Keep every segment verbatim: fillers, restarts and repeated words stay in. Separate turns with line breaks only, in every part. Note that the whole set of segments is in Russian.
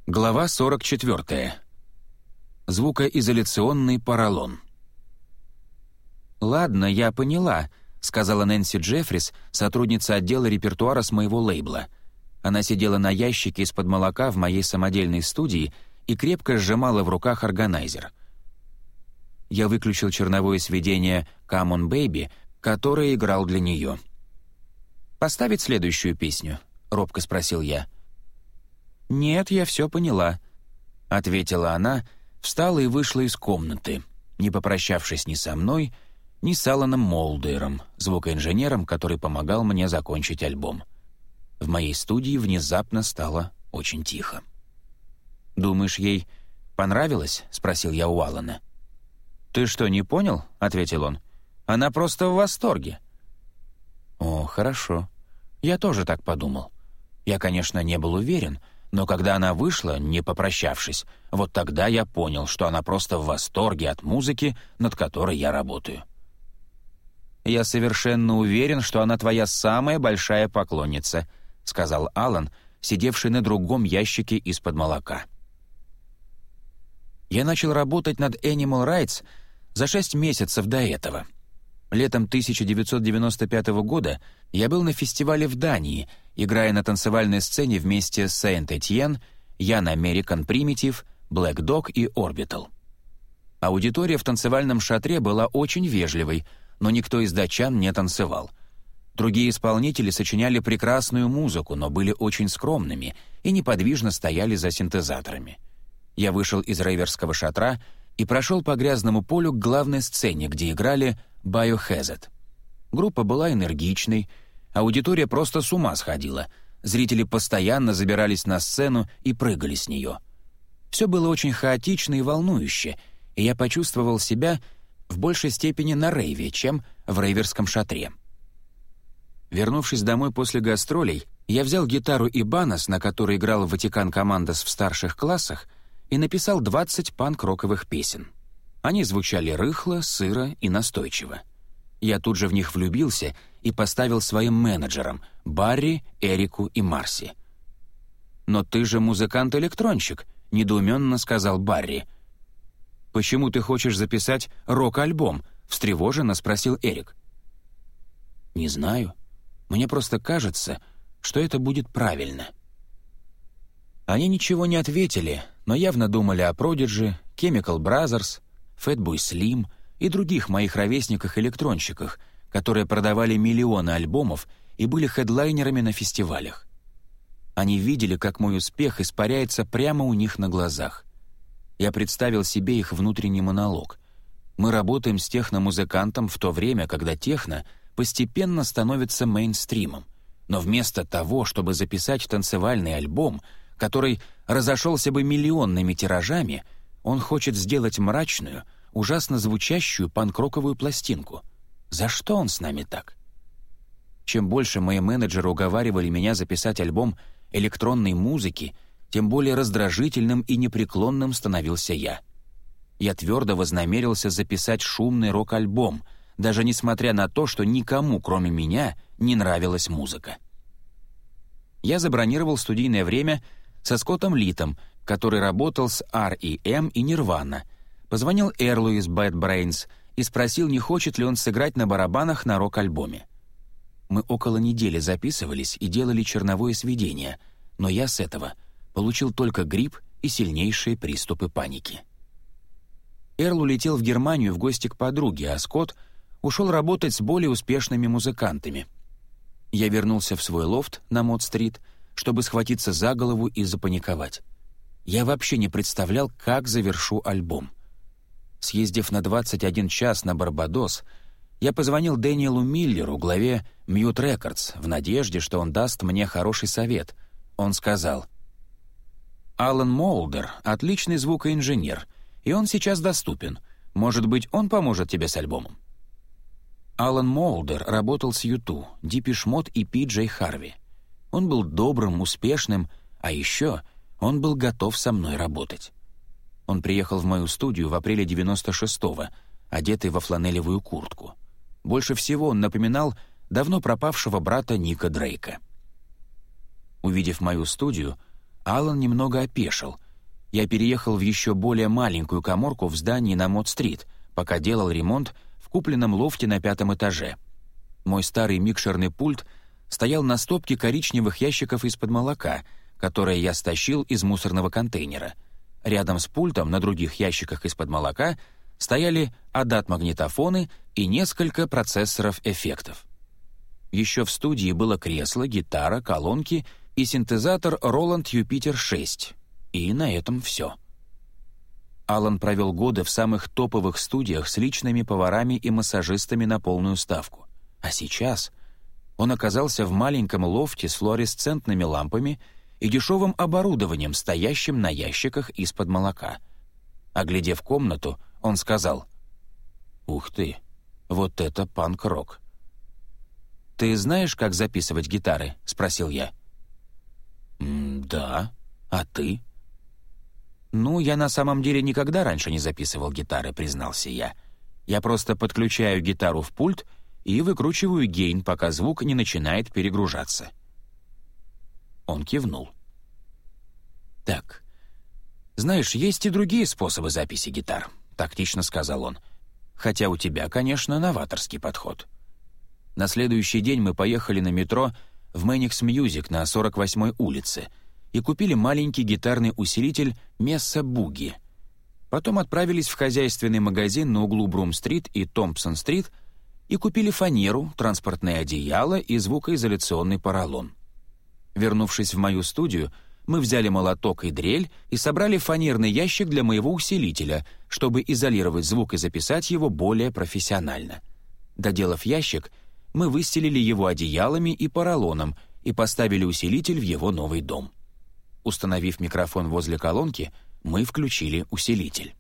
Глава сорок четвёртая. Звукоизоляционный поролон. «Ладно, я поняла», — сказала Нэнси Джеффрис, сотрудница отдела репертуара с моего лейбла. Она сидела на ящике из-под молока в моей самодельной студии и крепко сжимала в руках органайзер. Я выключил черновое сведение «Come on, baby», которое играл для нее. «Поставить следующую песню?» — робко спросил я. «Нет, я все поняла», — ответила она, встала и вышла из комнаты, не попрощавшись ни со мной, ни с Аланом Молдером, звукоинженером, который помогал мне закончить альбом. В моей студии внезапно стало очень тихо. «Думаешь, ей понравилось?» — спросил я у Алана. «Ты что, не понял?» — ответил он. «Она просто в восторге». «О, хорошо. Я тоже так подумал. Я, конечно, не был уверен, но когда она вышла, не попрощавшись, вот тогда я понял, что она просто в восторге от музыки, над которой я работаю». «Я совершенно уверен, что она твоя самая большая поклонница», — сказал Алан, сидевший на другом ящике из-под молока. Я начал работать над Animal Rights за шесть месяцев до этого. Летом тысяча девятьсот девяносто пятого года я был на фестивале в Дании, играя на танцевальной сцене вместе с Saint-Étienne, Young American Primitive, Black Dog и Orbital. Аудитория в танцевальном шатре была очень вежливой, но никто из датчан не танцевал. Другие исполнители сочиняли прекрасную музыку, но были очень скромными и неподвижно стояли за синтезаторами. Я вышел из рейверского шатра и прошел по грязному полю к главной сцене, где играли Biohazard. Группа была энергичной, аудитория просто с ума сходила. Зрители постоянно забирались на сцену и прыгали с нее. Все было очень хаотично и волнующе, и я почувствовал себя в большей степени на рейве, чем в рейверском шатре. Вернувшись домой после гастролей, я взял гитару Ибанес, на которой играл в Ватикан Командос в старших классах, и написал двадцать панк-роковых песен. Они звучали рыхло, сыро и настойчиво. Я тут же в них влюбился и поставил своим менеджерам — Барри, Эрику и Марси. «Но ты же музыкант-электронщик», — недоуменно сказал Барри. «Почему ты хочешь записать рок-альбом?» — встревоженно спросил Эрик. «Не знаю. Мне просто кажется, что это будет правильно». Они ничего не ответили, но явно думали о Prodigy, Chemical Brothers, Fatboy Slim и других моих ровесниках-электронщиках, которые продавали миллионы альбомов и были хедлайнерами на фестивалях. Они видели, как мой успех испаряется прямо у них на глазах. Я представил себе их внутренний монолог. Мы работаем с техно-музыкантом в то время, когда техно постепенно становится мейнстримом. Но вместо того, чтобы записать танцевальный альбом, который разошелся бы миллионными тиражами, он хочет сделать мрачную, ужасно звучащую панк-роковую пластинку. За что он с нами так? Чем больше мои менеджеры уговаривали меня записать альбом электронной музыки, тем более раздражительным и непреклонным становился я. Я твердо вознамерился записать шумный рок-альбом, даже несмотря на то, что никому, кроме меня, не нравилась музыка. Я забронировал студийное время со Скоттом Литом, который работал с ар и эм и Nirvana, позвонил Эрлу из Bad Brains и спросил, не хочет ли он сыграть на барабанах на рок-альбоме. Мы около недели записывались и делали черновое сведение, но я с этого получил только грипп и сильнейшие приступы паники. Эрл улетел в Германию в гости к подруге, а Скотт ушел работать с более успешными музыкантами. Я вернулся в свой лофт на Мод-стрит, чтобы схватиться за голову и запаниковать. Я вообще не представлял, как завершу альбом. Съездив на двадцать один час на Барбадос, я позвонил Дэниелу Миллеру, главе Mute Records, в надежде, что он даст мне хороший совет. Он сказал: «Алан Молдер — отличный звукоинженер, и он сейчас доступен. Может быть, он поможет тебе с альбомом». Алан Молдер работал с ю ту, Depeche Mode и пи джей Харви. Он был добрым, успешным, а еще он был готов со мной работать. Он приехал в мою студию в апреле девяносто шестого, одетый во фланелевую куртку. Больше всего он напоминал давно пропавшего брата Ника Дрейка. Увидев мою студию, Алан немного опешил. Я переехал в еще более маленькую каморку в здании на Мод-стрит, пока делал ремонт в купленном лофте на пятом этаже. Мой старый микшерный пульт стоял на стопке коричневых ящиков из-под молока, которые я стащил из мусорного контейнера. Рядом с пультом на других ящиках из-под молока стояли эй ди эй-магнитофоны и несколько процессоров эффектов. Еще в студии было кресло, гитара, колонки и синтезатор Roland Jupiter шесть. И на этом все. Алан провел годы в самых топовых студиях с личными поварами и массажистами на полную ставку. А сейчас он оказался в маленьком лофте с флуоресцентными лампами и дешевым оборудованием, стоящим на ящиках из-под молока. Оглядев комнату, он сказал: «Ух ты, вот это панк-рок». «Ты знаешь, как записывать гитары?» — спросил я. «М, «Да. А ты?» «Ну, я на самом деле никогда раньше не записывал гитары», — признался я. «Я просто подключаю гитару в пульт и выкручиваю гейн, пока звук не начинает перегружаться». Он кивнул. «Так, знаешь, есть и другие способы записи гитар», — тактично сказал он. «Хотя у тебя, конечно, новаторский подход». На следующий день мы поехали на метро в Мэникс Мьюзик на сорок восьмой улице и купили маленький гитарный усилитель Mesa Boogie. Потом отправились в хозяйственный магазин на углу Брум-стрит и Томпсон-стрит и купили фанеру, транспортное одеяло и звукоизоляционный поролон. Вернувшись в мою студию, мы взяли молоток и дрель и собрали фанерный ящик для моего усилителя, чтобы изолировать звук и записать его более профессионально. Доделав ящик, мы выстелили его одеялами и поролоном и поставили усилитель в его новый дом. Установив микрофон возле колонки, мы включили усилитель.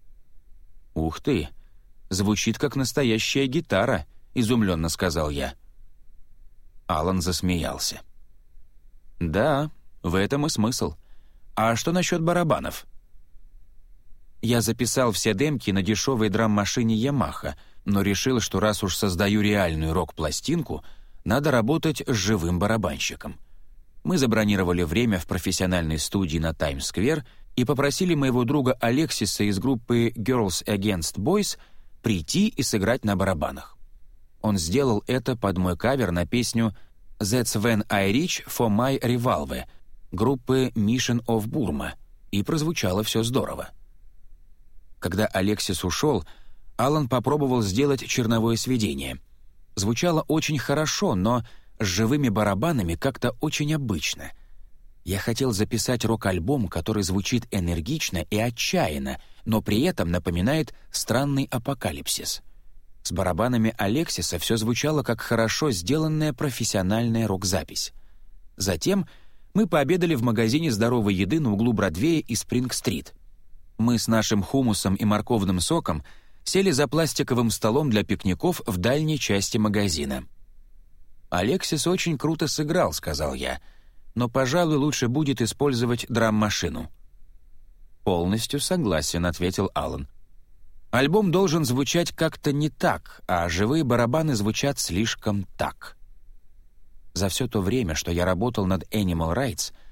«Ух ты! Звучит как настоящая гитара», — изумленно сказал я. Алан засмеялся. «Да, в этом и смысл. А что насчет барабанов?» Я записал все демки на дешевой драм-машине Yamaha, но решил, что раз уж создаю реальную рок-пластинку, надо работать с живым барабанщиком. Мы забронировали время в профессиональной студии на Таймс-сквер и попросили моего друга Алексиса из группы Girls Against Boys прийти и сыграть на барабанах. Он сделал это под мой кавер на песню «That's When I Reach for My Revolver» группы Mission of Burma, и прозвучало все здорово. Когда Алексис ушел, Алан попробовал сделать черновое сведение. Звучало очень хорошо, но с живыми барабанами как-то очень обычно. Я хотел записать рок-альбом, который звучит энергично и отчаянно, но при этом напоминает странный апокалипсис. С барабанами Алексиса все звучало как хорошо сделанная профессиональная рок-запись. Затем мы пообедали в магазине здоровой еды на углу Бродвея и Спринг-стрит. Мы с нашим хумусом и морковным соком сели за пластиковым столом для пикников в дальней части магазина. «Алексис очень круто сыграл», — сказал я, «но, пожалуй, лучше будет использовать драм-машину». «Полностью согласен», — ответил Алан. «Альбом должен звучать как-то не так, а живые барабаны звучат слишком так». За все то время, что я работал над Animal Rights,